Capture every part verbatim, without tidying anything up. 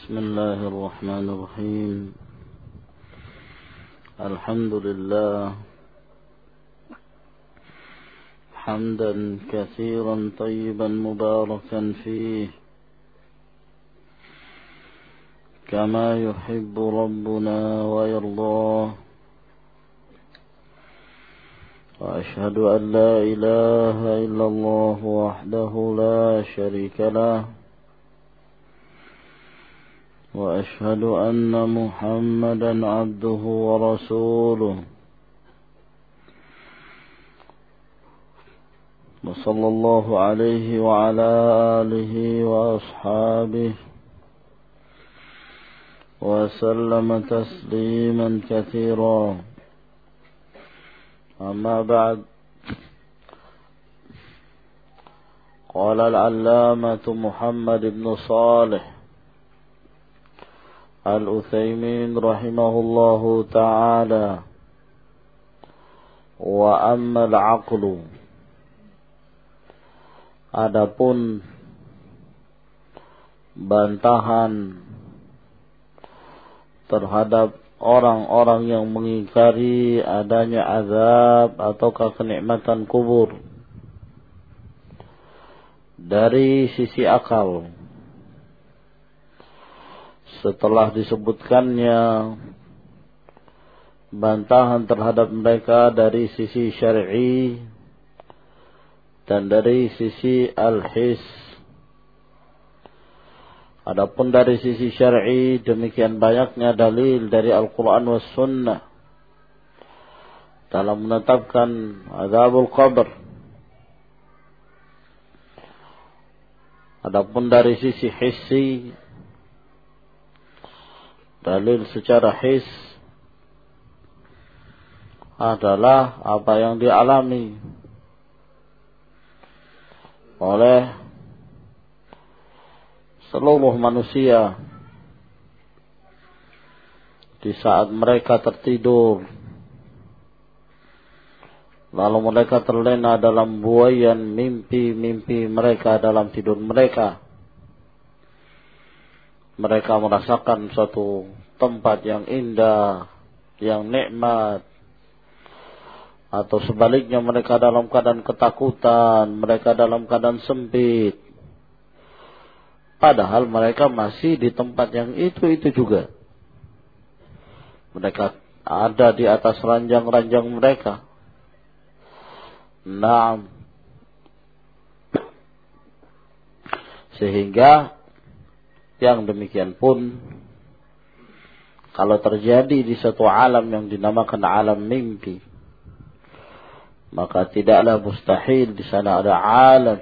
بسم الله الرحمن الرحيم. الحمد لله حمدا كثيرا طيبا مباركا فيه كما يحب ربنا ويرضاه. وأشهد أن لا إله إلا الله وحده لا شريك له، وأشهد أن محمدا عبده ورسوله، وصلى الله عليه وعلى آله وأصحابه وسلم تسليما كثيرا. أما بعد، قال العلامة محمد بن صالح Al-Utsaimin rahimahullahu ta'ala, wa ammal aqlu, adapun bantahan terhadap orang-orang yang mengingkari adanya azab ataukah kenikmatan kubur dari sisi akal. Setelah disebutkannya bantahan terhadap mereka dari sisi syar'i dan dari sisi al-his. Adapun dari sisi syar'i, demikian banyaknya dalil dari Al-Quran was Sunnah dalam menetapkan azabul qabr. Adapun dari sisi hissi, dalil secara his adalah apa yang dialami oleh seluruh manusia di saat mereka tertidur, lalu mereka terlena dalam buaian mimpi-mimpi mereka dalam tidur mereka. Mereka merasakan suatu tempat yang indah, yang nikmat. Atau sebaliknya mereka dalam keadaan ketakutan, mereka dalam keadaan sempit. Padahal mereka masih di tempat yang itu-itu juga. Mereka ada di atas ranjang-ranjang mereka. Naam. Sehingga yang demikian pun, kalau terjadi di satu alam yang dinamakan alam mimpi, maka tidaklah mustahil di sana ada alam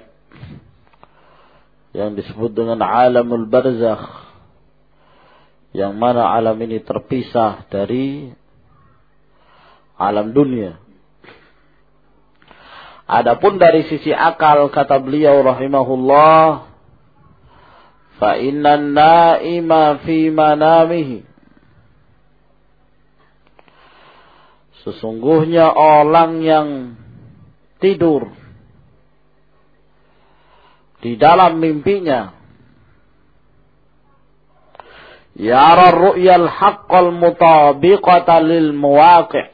yang disebut dengan alamul barzakh, yang mana alam ini terpisah dari alam dunia. Adapun dari sisi akal, kata beliau rahimahullah, fa innan naima fi manamihi, sesungguhnya orang yang tidur di dalam mimpinya, yara ru'yal haqqal mutabiqata lil muwaqi',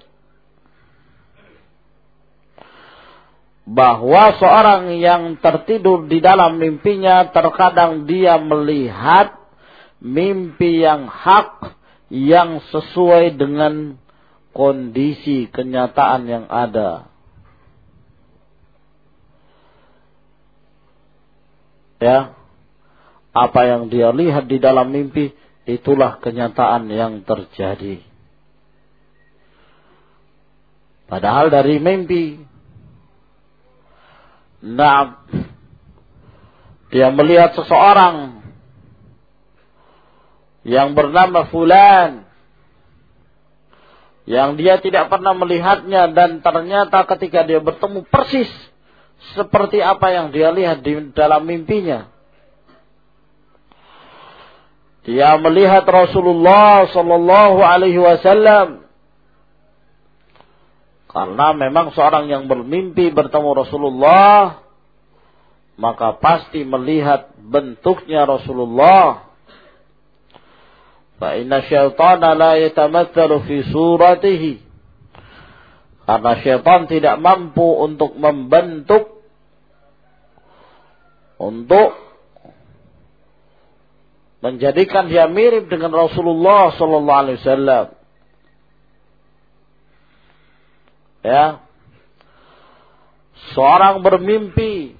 bahwa seorang yang tertidur di dalam mimpinya terkadang dia melihat mimpi yang hak, yang sesuai dengan kondisi kenyataan yang ada. Ya, apa yang dia lihat di dalam mimpi, itulah kenyataan yang terjadi. Padahal dari mimpi, nah, dia melihat seseorang yang bernama Fulan, yang dia tidak pernah melihatnya, dan ternyata ketika dia bertemu persis seperti apa yang dia lihat di dalam mimpinya. Dia melihat Rasulullah sallallahu alaihi wasallam. Karena memang seorang yang bermimpi bertemu Rasulullah, maka pasti melihat bentuknya Rasulullah. Fa inna syaitana la yatamatsalu fi suratihi. Karena syaitan tidak mampu untuk membentuk, untuk menjadikan dia mirip dengan Rasulullah sallallahu alaihi wasallam. Ya. Seorang bermimpi,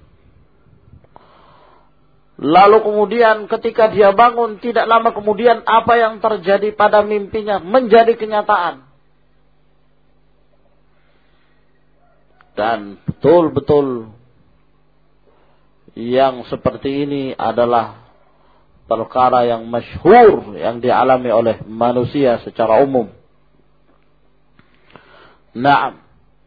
lalu kemudian ketika dia bangun, tidak lama kemudian apa yang terjadi pada mimpinya menjadi kenyataan. Dan betul-betul yang seperti ini adalah perkara yang masyhur yang dialami oleh manusia secara umum. Naam.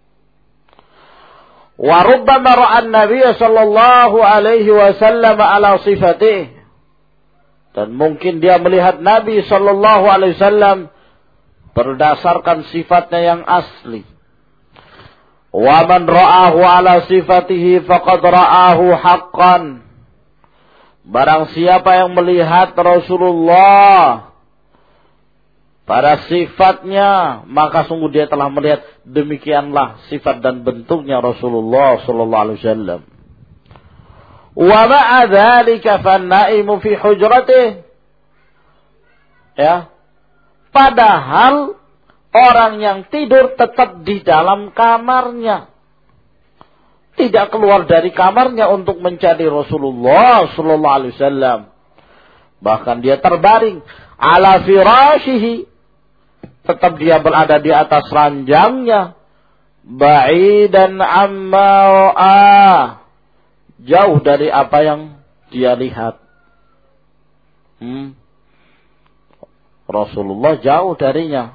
Wa rubbama ra'a an-nabiy sallallahu alaihi wasallam ala sifatihi. Dan mungkin dia melihat Nabi sallallahu alaihi wasallam berdasarkan sifatnya yang asli. Wa man ra'ahu ala sifatihi faqad ra'ahu haqqan. Barang siapa yang melihat Rasulullah pada sifatnya, maka sungguh dia telah melihat demikianlah sifat dan bentuknya Rasulullah sallallahu alaihi wasallam. Wa ma'a dzalika fan-na'imu fi hujratihi. Ya. Padahal orang yang tidur tetap di dalam kamarnya. Tidak keluar dari kamarnya untuk mencari Rasulullah sallallahu alaihi wasallam. Bahkan dia terbaring ala firashihi, tetap dia berada di atas ranjangnya, ba'idan amma ra'a, jauh dari apa yang dia lihat. Hmm. Rasulullah jauh darinya.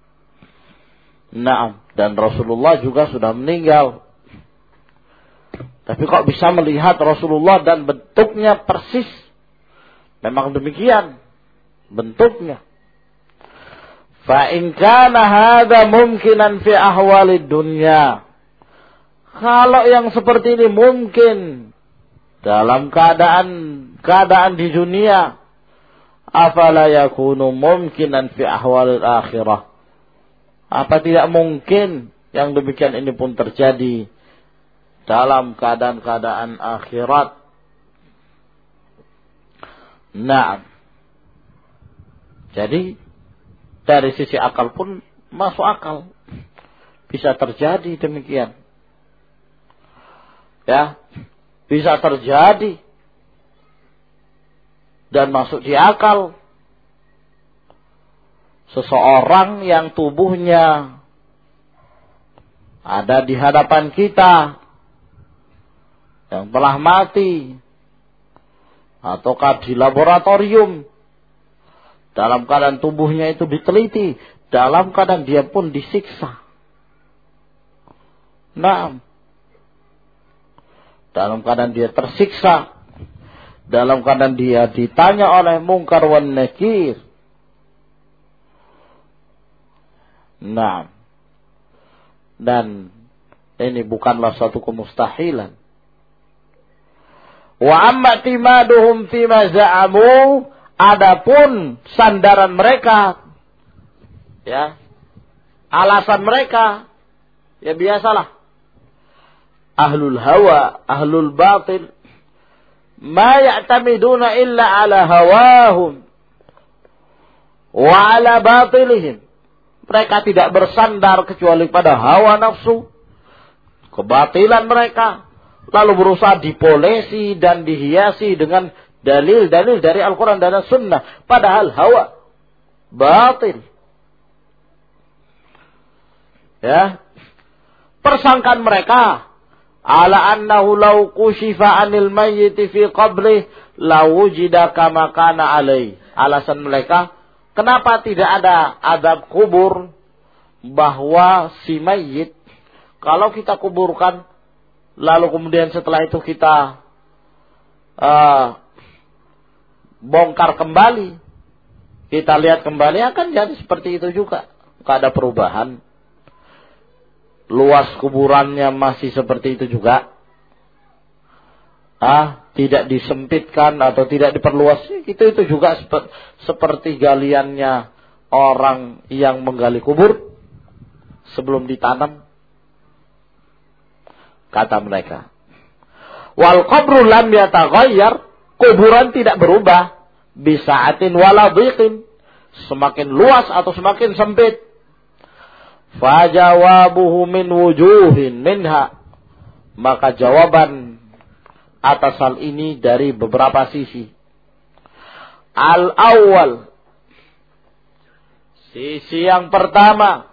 Naam, dan Rasulullah juga sudah meninggal. Tapi kok bisa melihat Rasulullah dan bentuknya persis? Memang demikian bentuknya. Fa in kana hadza mumkinan fi ahwalid dunya. Kalau yang seperti ini mungkin dalam keadaan keadaan di dunia, afala yakunu mumkinan fi ahwalil akhirah? Apa tidak mungkin yang demikian ini pun terjadi dalam keadaan-keadaan akhirat? Nah, jadi dari sisi akal pun masuk akal, bisa terjadi demikian. Ya, bisa terjadi dan masuk di akal. Seseorang yang tubuhnya ada di hadapan kita, yang telah mati, ataukah di laboratorium, dalam keadaan tubuhnya itu diteliti, dalam keadaan dia pun disiksa. Nah, dalam keadaan dia tersiksa, dalam keadaan dia ditanya oleh Munkar wan Nakir. Nah, dan ini bukanlah suatu kemustahilan. Wa amma timaduhum fima za'amu, adapun sandaran mereka, ya, alasan mereka, ya biasalah, ahlul hawa, ahlul batil, ma ya'tamiduna illa ala hawahum wa ala batilihim. Mereka tidak bersandar kecuali pada hawa nafsu, kebatilan mereka, lalu berusaha dipolesi dan dihiasi dengan dalil-dalil dari Al-Quran dan Sunnah. Padahal hawa batil. Ya, persangkaan mereka ala annahu law kushifa anil mayyiti fi qabrih la wujida kama kana alai. Alasan mereka, kenapa tidak ada azab kubur, bahwa si mayit kalau kita kuburkan lalu kemudian setelah itu kita uh, bongkar kembali, kita lihat kembali, akan jadi seperti itu juga, tidak ada perubahan. Luas kuburannya masih seperti itu juga. Ah, tidak disempitkan atau tidak diperluas, itu itu juga sep- seperti galiannya orang yang menggali kubur sebelum ditanam, kata mereka. Wal qabru lam yataghayyar, kuburan tidak berubah, bisa'atin wala dhiqin, semakin luas atau semakin sempit. Fajawabuhu min wujuhin minha, maka jawaban atas hal ini dari beberapa sisi. Al-awwal, sisi yang pertama,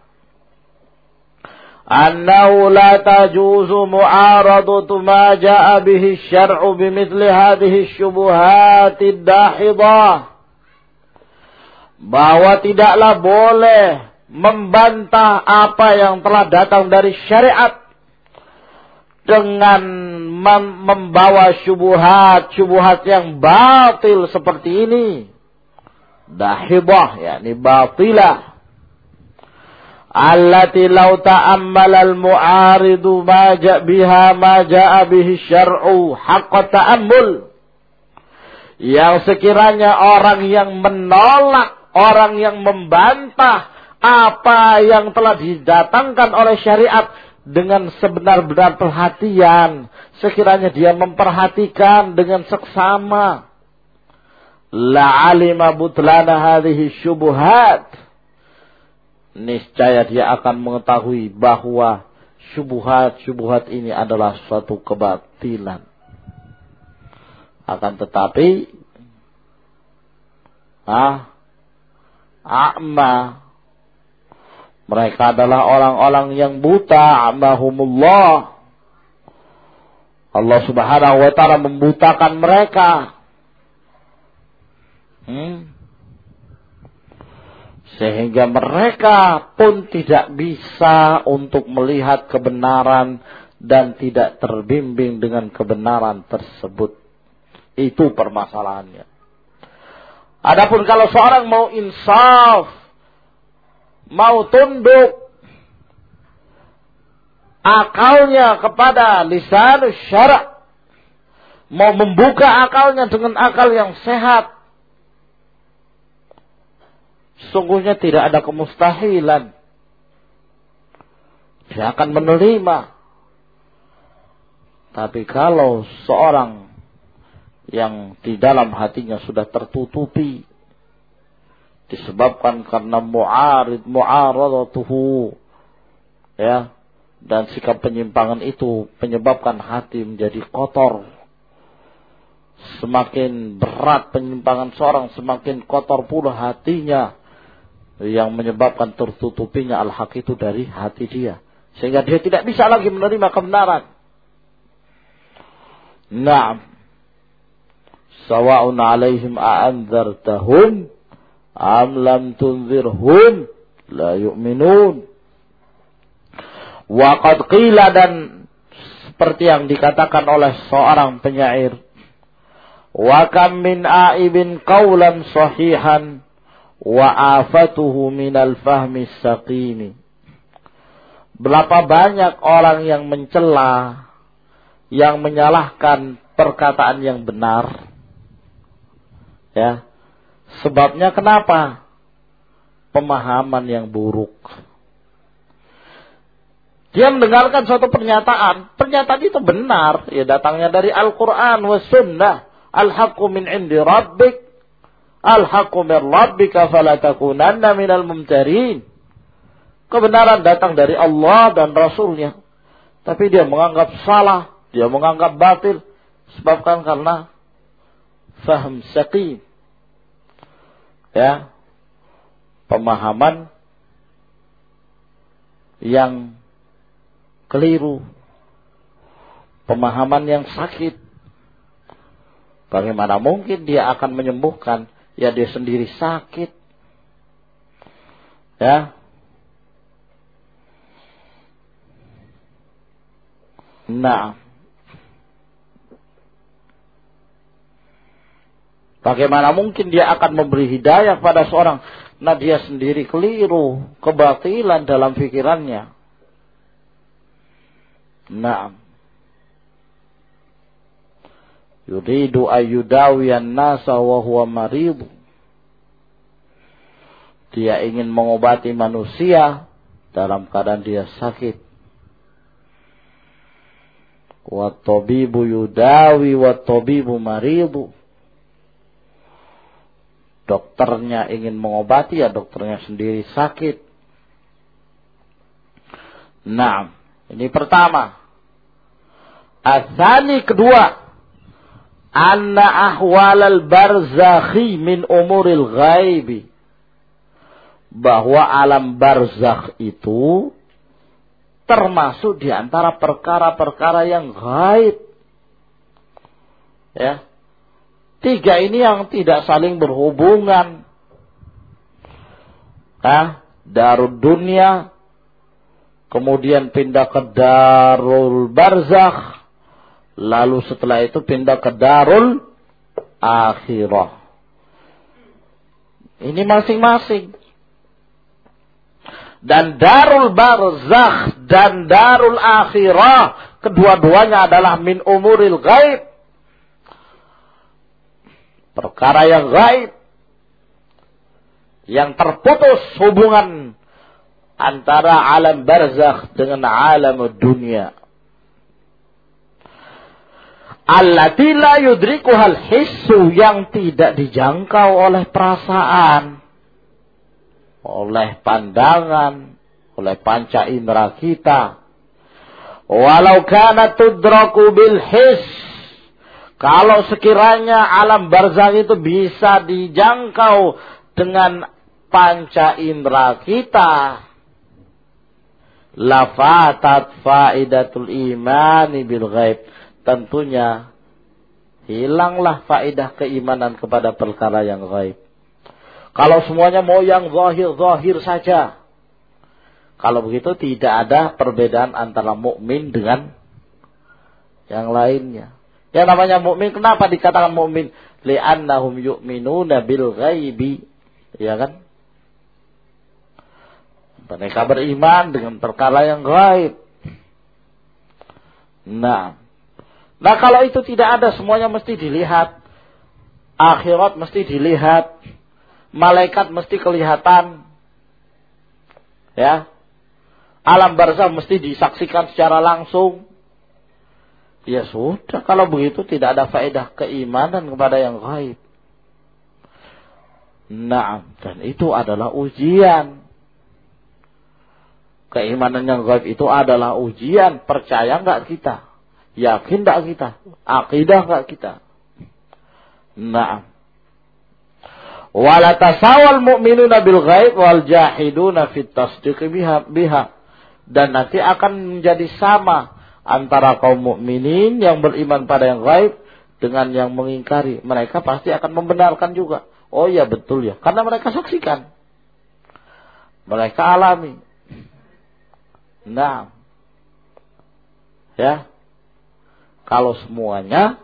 annahu la tajuzu mu'aradatu ma ja'a bihi asy-syar'u bimithli hadhihi asy-syubuhatid dahidah, bahwa tidaklah boleh membantah apa yang telah datang dari syariat dengan mem- membawa syubhat-syubhat yang batil seperti ini. Dahibah, yakni batilah. Allati law ta'ammala al-mu'aridu ma ja'a biha ma ja'a bihi syar'u haqqa ta'ammul. Yang sekiranya orang yang menolak, orang yang membantah apa yang telah didatangkan oleh syariat dengan sebenar-benar perhatian, sekiranya dia memperhatikan dengan seksama, la'alima butlana hadhihi syubuhat, niscaya dia akan mengetahui bahwa syubhat-syubhat ini adalah suatu kebatilan. Akan tetapi ah a'ma, mereka adalah orang-orang yang buta, amahumullah. Allah Subhanahu wa ta'ala membutakan mereka. Hmm. Sehingga mereka pun tidak bisa untuk melihat kebenaran dan tidak terbimbing dengan kebenaran tersebut. Itu permasalahannya. Adapun kalau seorang mau insaf, mau tunduk akalnya kepada lisanus syara', mau membuka akalnya dengan akal yang sehat, sungguhnya tidak ada kemustahilan, dia akan menerima. Tapi kalau seorang yang di dalam hatinya sudah tertutupi, disebabkan karena mu'arid, mu'aradatuhu, ya, dan sikap penyimpangan itu menyebabkan hati menjadi kotor. Semakin berat penyimpangan seorang, semakin kotor pula hatinya, yang menyebabkan tertutupinya al-haq itu dari hati dia, sehingga dia tidak bisa lagi menerima kebenaran. Naam, sawa'un 'alaihim a'anzartahum am lam tunzirhum la yu'minun. Wa qad qila, dan seperti yang dikatakan oleh seorang penyair, wa kam min a'ibin qawlan sahihan wa afatuhu minal fahmi saqimi. Berapa banyak orang yang mencela, yang menyalahkan perkataan yang benar, ya. Sebabnya kenapa? Pemahaman yang buruk. Dia mendengarkan suatu pernyataan, pernyataan itu benar, ya, datangnya dari Al-Quran wa Sunnah. Al-haqqu min indi rabbik, al-haqqu min rabbika fala takunanna minal mumtarin. Kebenaran datang dari Allah dan Rasulnya, tapi dia menganggap salah, dia menganggap batil, sebabkan karena faham saqim, ya, pemahaman yang keliru, pemahaman yang sakit. Bagaimana mungkin dia akan menyembuhkan? Ya, dia sendiri sakit, ya. Nah, bagaimana mungkin dia akan memberi hidayah pada seorang, nah dia sendiri keliru, kebatilan dalam pikirannya. Nah, Yuridu ayyudawiyan nasa wa huwa marid. Dia ingin mengobati manusia dalam keadaan dia sakit. Wa tabibu yudawi wa tabibu maridu. Dokternya ingin mengobati, ya dokternya sendiri sakit. Nah, ini pertama. Asani kedua, anna ahwalal barzakhi min umuril ghaibi. Bahwa alam barzakh itu termasuk di antara perkara-perkara yang gaib. Ya. Tiga ini yang tidak saling berhubungan. Nah, darul dunia, kemudian pindah ke darul barzakh, lalu setelah itu pindah ke darul akhirah. Ini masing-masing. Dan darul barzakh dan darul akhirah, kedua-duanya adalah min umuril ghaib. Perkara yang gaib, yang terputus hubungan antara alam barzakh dengan alam dunia. Allati la yudrikuhal hissu, yang tidak dijangkau oleh perasaan, oleh pandangan, oleh panca indera kita. Walau kana tudraku bil hiss, kalau sekiranya alam barzakh itu bisa dijangkau dengan panca indera kita, lafatat faidatul imani bil ghaib, tentunya hilanglah faedah keimanan kepada perkara yang gaib. Kalau semuanya mau yang zahir-zahir saja, kalau begitu tidak ada perbedaan antara mukmin dengan yang lainnya. Yang namanya mukmin, kenapa dikatakan mukmin? Li'annahum yu'minuna bil ghaibi, ya kan? Mereka beriman dengan perkara yang gaib. Nah, nah kalau itu tidak ada, semuanya mesti dilihat. Akhirat mesti dilihat. Malaikat mesti kelihatan. Ya. Alam barzakh mesti disaksikan secara langsung. Ya sudah, kalau begitu tidak ada faedah keimanan kepada yang gaib. Nah, dan itu adalah ujian. Keimanan yang gaib itu adalah ujian. Percaya enggak kita? Yakin enggak kita? Akidah enggak kita? Nah. Wala tasawal mu'minuna bil ghaib wal jahiduna fit tasdiq biha biha. Dan nanti akan menjadi sama antara kaum mukminin yang beriman pada yang gaib dengan yang mengingkari. Mereka pasti akan membenarkan juga. Oh ya betul ya, karena mereka saksikan. Mereka alami. Nah. Ya. Kalau semuanya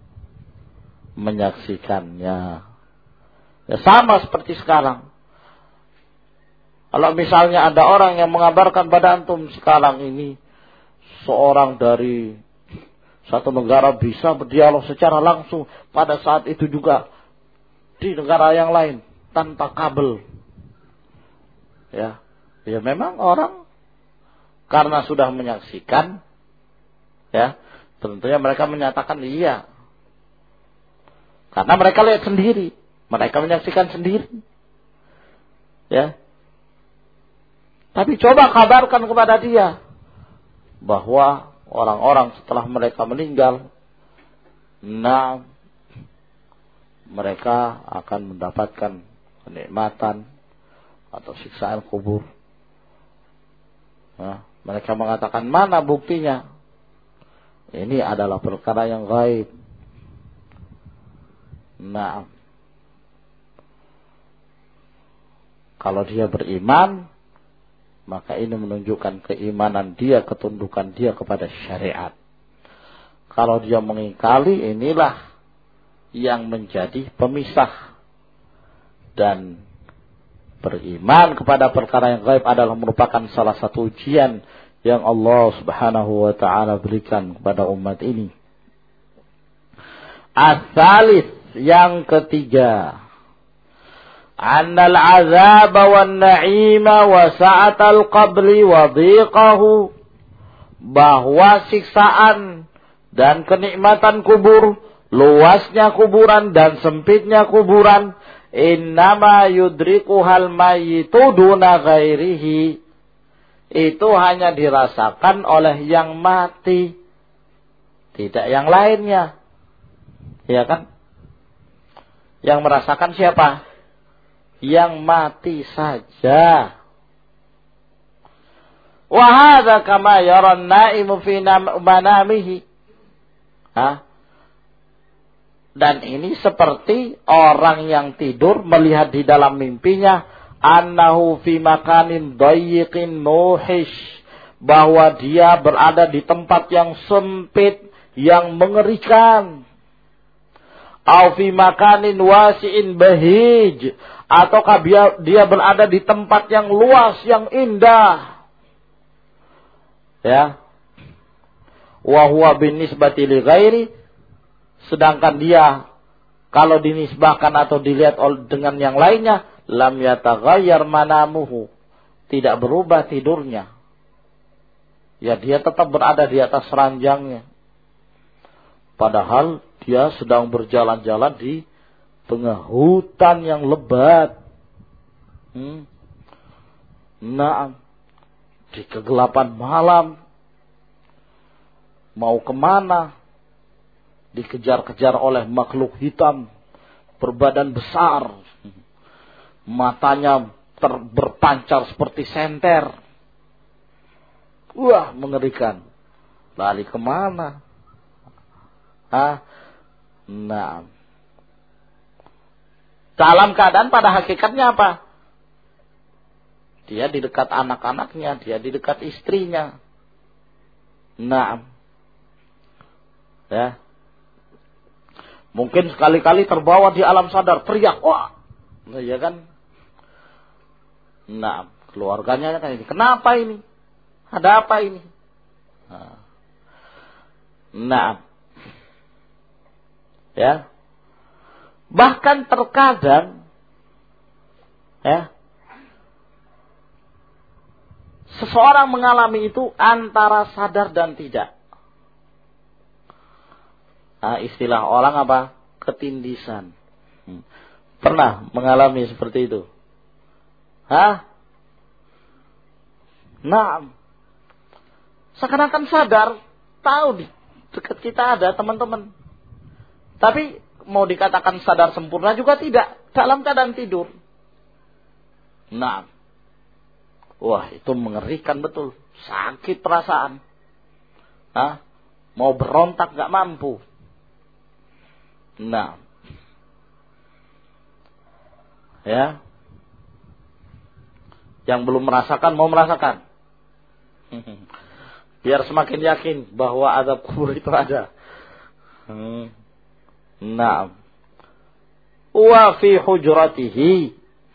menyaksikannya. Ya sama seperti sekarang. Kalau misalnya ada orang yang mengabarkan pada antum sekarang ini, seorang dari satu negara bisa berdialog secara langsung pada saat itu juga di negara yang lain tanpa kabel. Ya, ya memang orang karena sudah menyaksikan, ya tentunya mereka menyatakan iya, karena mereka lihat sendiri, mereka menyaksikan sendiri, ya. Tapi coba kabarkan kepada dia bahwa orang-orang setelah mereka meninggal, nah mereka akan mendapatkan kenikmatan atau siksaan kubur. Nah, mereka mengatakan mana buktinya? Ini adalah perkara yang gaib. Nah, kalau dia beriman, maka ini menunjukkan keimanan dia, ketundukan dia kepada syariat. Kalau dia mengingkari, inilah yang menjadi pemisah. Dan beriman kepada perkara yang gaib adalah merupakan salah satu ujian yang Allah Subhanahu wa ta'ala berikan kepada umat ini. Ats-tsalits, yang ketiga, annal azaba wan na'ima wa sa'atal qabri wa dhiqahu, bahwa siksaan dan kenikmatan kubur, luasnya kuburan dan sempitnya kuburan, innama yudrikuhal mayyitu duna ghairihi, itu hanya dirasakan oleh yang mati, tidak yang lainnya. Ya kan? Yang merasakan siapa? Yang mati saja. Wa hadza kama yara an-na'imu fi manamihi. Hah? Dan ini seperti orang yang tidur melihat di dalam mimpinya, annahu fi makanin dayyiqin nuhish, bahwa dia berada di tempat yang sempit, yang mengerikan. Au fi makanin wasi'in bahij, ataukah dia, dia berada di tempat yang luas, yang indah. Ya. Wa huwa binisbati li ghairi, sedangkan dia kalau dinisbahkan atau dilihat dengan yang lainnya, lam yataghayyar manamuhu, tidak berubah tidurnya. Ya, dia tetap berada di atas ranjangnya. Padahal dia sedang berjalan-jalan di tengah hutan yang lebat. Hmm. Nah, di kegelapan malam. Mau kemana? Dikejar-kejar oleh makhluk hitam berbadan besar. Matanya ter- berpancar seperti senter. Wah, mengerikan. Lari kemana? Hah? Nah. Dalam keadaan pada hakikatnya apa? Dia di dekat anak-anaknya, dia di dekat istrinya. Nah. Ya. Mungkin sekali-kali terbawa di alam sadar, teriak, wah. Nah, ya kan? Nah, keluarganya kan ini, kenapa ini? Ada apa ini? Nah. Nah. Ya. Bahkan terkadang ya, seseorang mengalami itu antara sadar dan tidak. Nah, istilah orang apa? Ketindisan. Hmm. Pernah mengalami seperti itu? Hah? Nah, seakan-akan sadar, tahu di dekat kita ada teman-teman. Tapi mau dikatakan sadar sempurna juga tidak, dalam keadaan tidur. Nah, wah itu mengerikan betul, sakit perasaan. Hah? Mau berontak gak mampu. Nah, ya, yang belum merasakan mau merasakan, biar semakin yakin bahwa azab kubur itu ada. Hmm. Nah, wa fi hujratihi,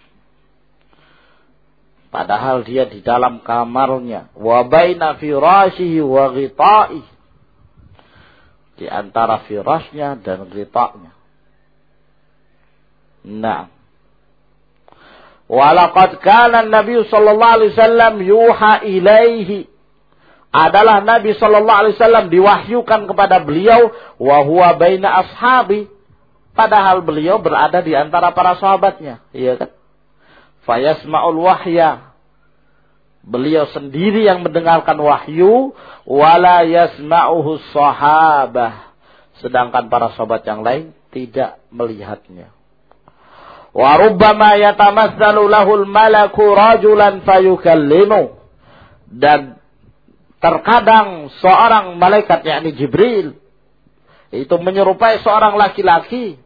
padahal dia di dalam kamarnya, wa baina firashihi wa ghita'i, di antara firasnya dan ghita'nya. Nah, walaqad kana Nabi sallallahu alaihi wasallam yuha ilaihi, adalah Nabi sallallahu alaihi wasallam diwahyukan kepada beliau, wa huwa baina ashabi, padahal beliau berada di antara para sahabatnya, iya kan? Fayasma'ul wahya, beliau sendiri yang mendengarkan wahyu, wala yasma'uhu sahabah, sedangkan para sahabat yang lain tidak melihatnya. Wa rubbama yatamassalu lahul malaku rajulan fayukallimu, dan terkadang seorang malaikat, yakni Jibril, itu menyerupai seorang laki-laki,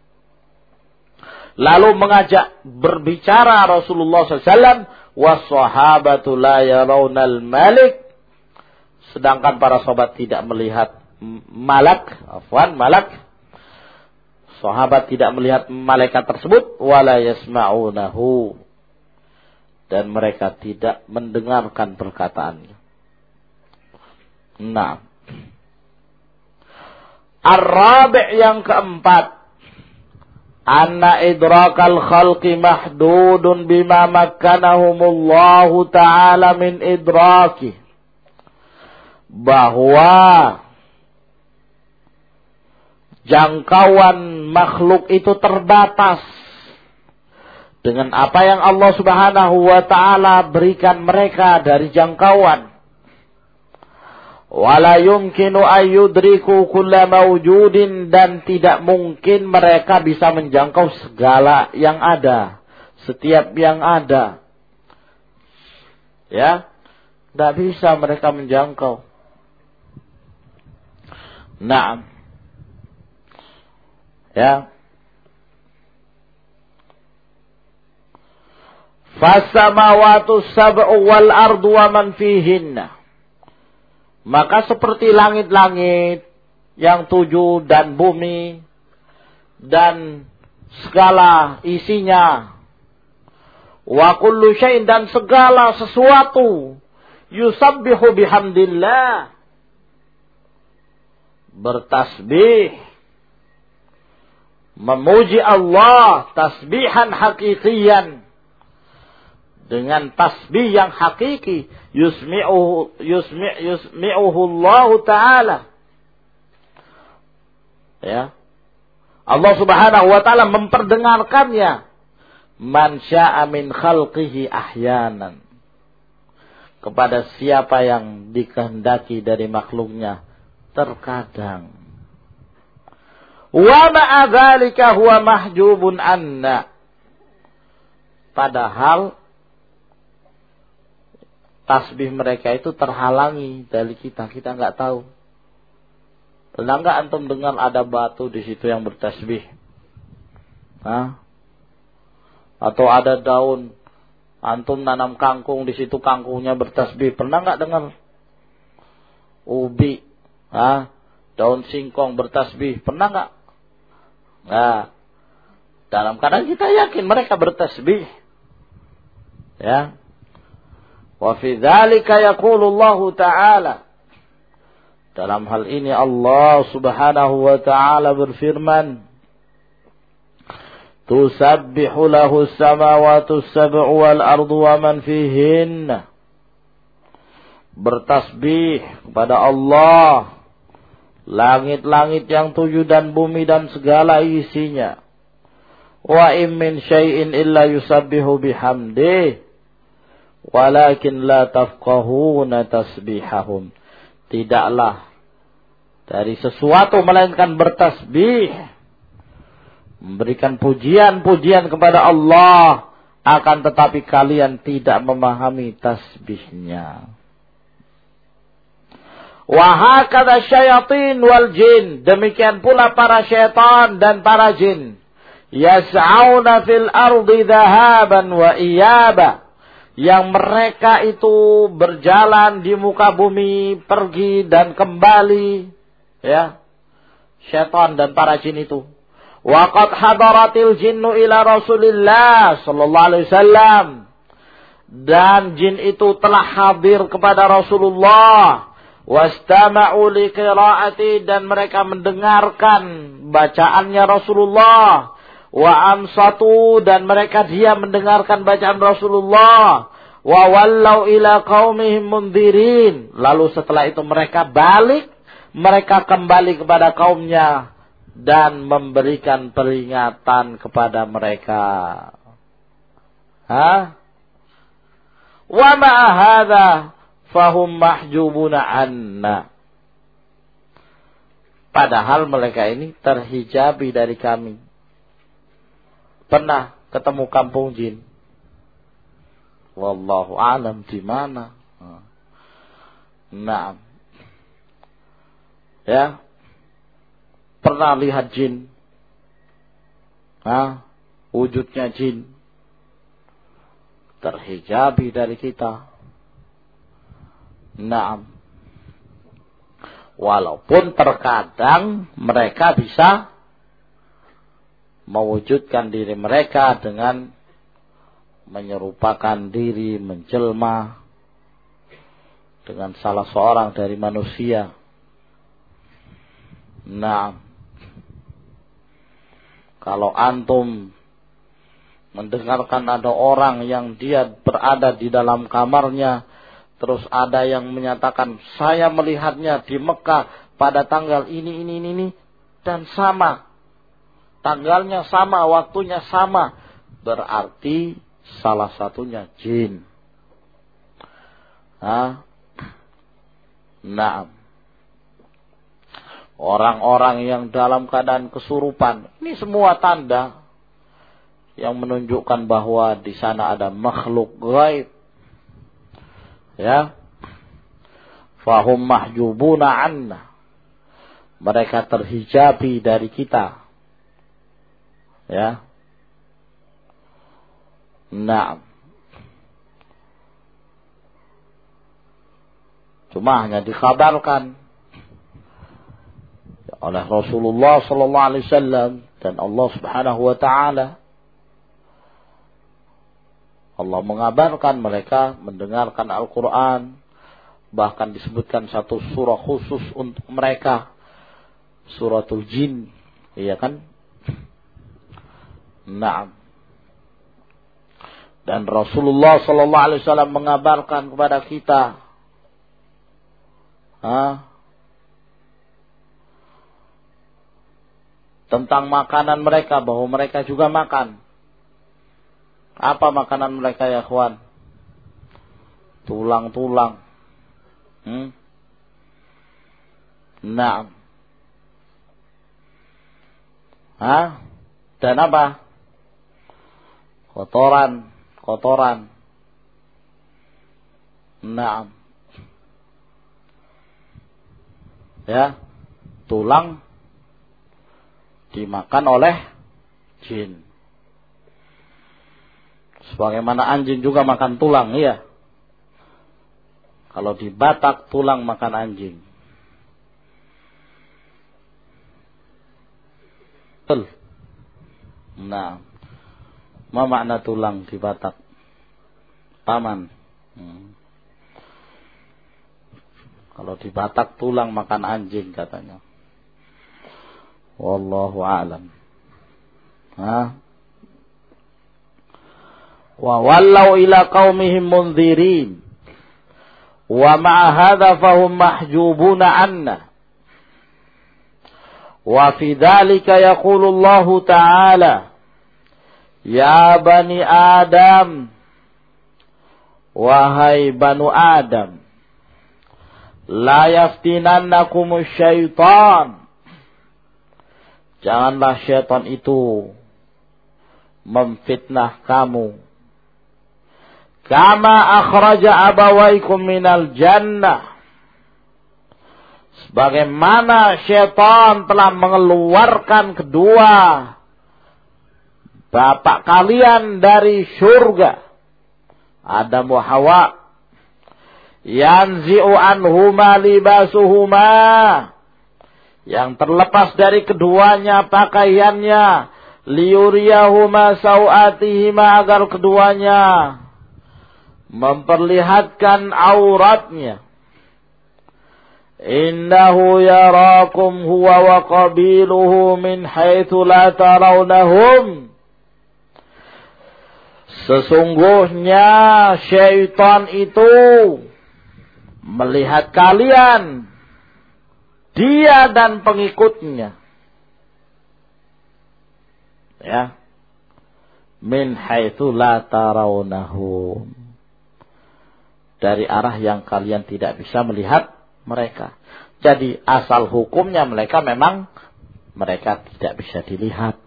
lalu mengajak berbicara Rasulullah sallallahu alaihi wasallam, was-sahabatu la yarawnal malik, sedangkan para sahabat tidak melihat malak, afwan malak, sahabat tidak melihat malaikat tersebut, wala yasma'unahu, dan mereka tidak mendengarkan perkataannya. Nah, Ar-rabi' yang keempat, anna idrakal khalqi mahdudun bima makkanahumullahu ta'ala min idraki. Bahwa jangkauan makhluk itu terbatas dengan apa yang Allah Subhanahu wa ta'ala berikan mereka dari jangkauan. Wala yumkinu ayyudriku kulla mawjudin, dan tidak mungkin mereka bisa menjangkau segala yang ada, setiap yang ada. Ya, tidak bisa mereka menjangkau. Naam. Ya. Fasamawatu sab'u wal ardu wa man fihinna. Maka seperti langit-langit yang tujuh dan bumi dan segala isinya. Wa kullu syai'in, dan segala sesuatu, yusabbihu bihamdillah, bertasbih, memuji Allah tasbihan hakikiyan, dengan tasbih yang hakiki, yusmi'uhu yusmi' yusmi'uhu Allah Ta'ala. Ya. Allah Subhanahu wa taala memperdengarkannya, man sya'a min khalqihi ahyanan, kepada siapa yang dikehendaki dari makhluknya terkadang. Wa ma'a dzalika huwa mahjubun anna, padahal tasbih mereka itu terhalangi dari kita, kita enggak tahu. Pernah enggak antum dengar ada batu di situ yang bertasbih? Hah? Atau ada daun, antum nanam kangkung di situ kangkungnya bertasbih, pernah enggak dengar? Ubi, hah? Daun singkong bertasbih, pernah enggak? Nah, dalam keadaan kita yakin mereka bertasbih. Ya. Wa fi dzalika yaqulu Allah Ta'ala, dalam hal ini Allah Subhanahu wa taala berfirman, tusabbihu lahu as-samawati as-sab'u wal ardu wa man fihinna, bertasbih kepada Allah langit-langit yang tujuh dan bumi dan segala isinya. Wa in min syai'in illa yusabbihu bihamdihi walakin la tafqahuna tasbihahum. Tidaklah dari sesuatu melainkan bertasbih, memberikan pujian-pujian kepada Allah, akan tetapi kalian tidak memahami tasbihnya. Wa hakadha syayatin wal jin, demikian pula para syaitan dan para jin, yas'auna fil ardi dhahaban wa iyaba, yang mereka itu berjalan di muka bumi, pergi dan kembali, ya, syaitan dan para jin itu. Wa qad hadaratil jinnu ila Rasulillah sallallahu alaihi wasallam, dan jin itu telah hadir kepada Rasulullah, wastama'u liqira'ati, dan mereka mendengarkan bacaannya Rasulullah, wa ansatu, dan mereka diam mendengarkan bacaan Rasulullah, wa wallau ila qaumihim mundirin, lalu setelah itu mereka balik, mereka kembali kepada kaumnya dan memberikan peringatan kepada mereka. Hah? Wa ma'a hadza fahum mahjubuna anna, padahal mereka ini terhijabi dari kami. Pernah ketemu kampung jin? Wallahu a'lam di mana. Nah, ya, pernah lihat jin? Hah? Wujudnya jin terhijabi dari kita. Nah, walaupun terkadang mereka bisa mewujudkan diri mereka dengan menyerupakan diri, menjelma dengan salah seorang dari manusia. Nah, kalau antum mendengarkan ada orang yang dia berada di dalam kamarnya, terus ada yang menyatakan, saya melihatnya di Mekah pada tanggal ini, ini, ini, ini, dan sama. Tanggalnya sama, waktunya sama. Berarti salah satunya jin. Nah, nah. Orang-orang yang dalam keadaan kesurupan, ini semua tanda yang menunjukkan bahwa di sana ada makhluk gaib. Ya. Fahum mahjubuna anna. Mereka terhijabi dari kita. Ya. Nah. Cuma hanya dikabarkan oleh Rasulullah sallallahu alaihi wasallam dan Allah Subhanahu wa taala. Allah mengabarkan mereka mendengarkan Al-Qur'an, bahkan disebutkan satu surah khusus untuk mereka, suratul jin, iya kan? Naam. Dan Rasulullah sallallahu alaihi wasallam mengabarkan kepada kita, ha? Tentang makanan mereka, bahwa mereka juga makan. Apa makanan mereka ya kawan? Tulang-tulang. Hmm? Nah. Hah? Dan apa? Kotoran, kotoran. Nah. Ya, tulang dimakan oleh jin. Sebagaimana anjing juga makan tulang, iya. Kalau di Batak tulang makan anjing. Betul. Nah, apa makna tulang di Batak? Taman. Hmm. Kalau di Batak tulang makan anjing katanya. Wallahu a'lam. Ha? Wa wallau ila qaumihim munzirin. Wa ma'a hadza fahum mahjubuna anna. Wa fi dzalika yaqulu Allah Ta'ala, ya bani Adam, wahai banu Adam, la yaftinannakumus syaitan. Janganlah syaitan itu memfitnah kamu. Kama akhraja abawaikum minal jannah. Sebagaimana syaitan telah mengeluarkan kedua bapak kalian dari surga, Adam wa Hawa. Yanzi'u anhuma libasuhuma. Yang terlepas dari keduanya pakaiannya, liyuriyahuma sawatihima, agar keduanya memperlihatkan auratnya. Innahu yarakum huwa wa qabiluhu min haitsu la tarawnahum. Sesungguhnya syaitan itu melihat kalian, dia dan pengikutnya, ya, min haitsu la tarawnahum, dari arah yang kalian tidak bisa melihat mereka. Jadi asal hukumnya mereka memang mereka tidak bisa dilihat.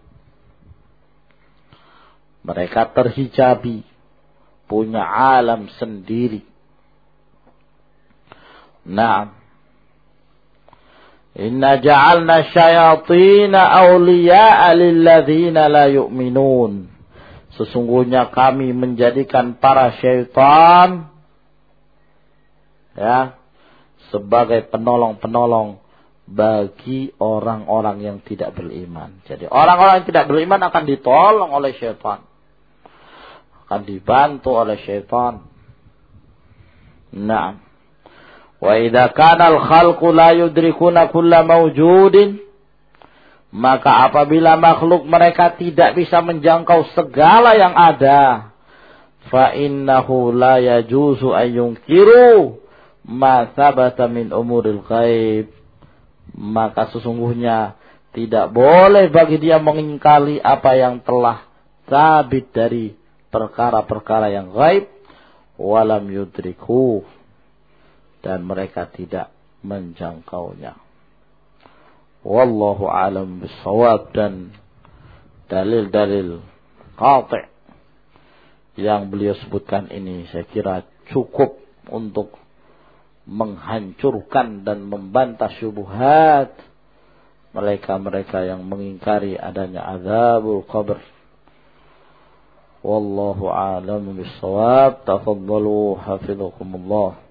Mereka terhijabi, punya alam sendiri. Nah, inna ja'alna syayatina awliya'a lilladzina la yu'minun. Sesungguhnya kami menjadikan para syaitan, ya, sebagai penolong-penolong bagi orang-orang yang tidak beriman. Jadi orang-orang yang tidak beriman akan ditolong oleh syaitan, akan dibantu oleh syaitan. Nah, wa idza kana al-khalqu la yudrikuna kulla mawjudin Maka apabila makhluk mereka tidak bisa menjangkau segala yang ada, fa innahu la yajuzu an yunkiru ma thabata min umuril ghaib. Maka sesungguhnya tidak boleh bagi dia mengingkari apa yang telah sabit dari perkara-perkara yang gaib, walam yudriku, dan mereka tidak menjangkaunya. Wallahu alam bisawab. Dan dalil-dalil qati' yang beliau sebutkan ini saya kira cukup untuk menghancurkan dan membantah syubhat mereka-mereka yang mengingkari adanya azabul qabr. Wallahu a'lam bissawab. Tafaddalu hafizakumullah.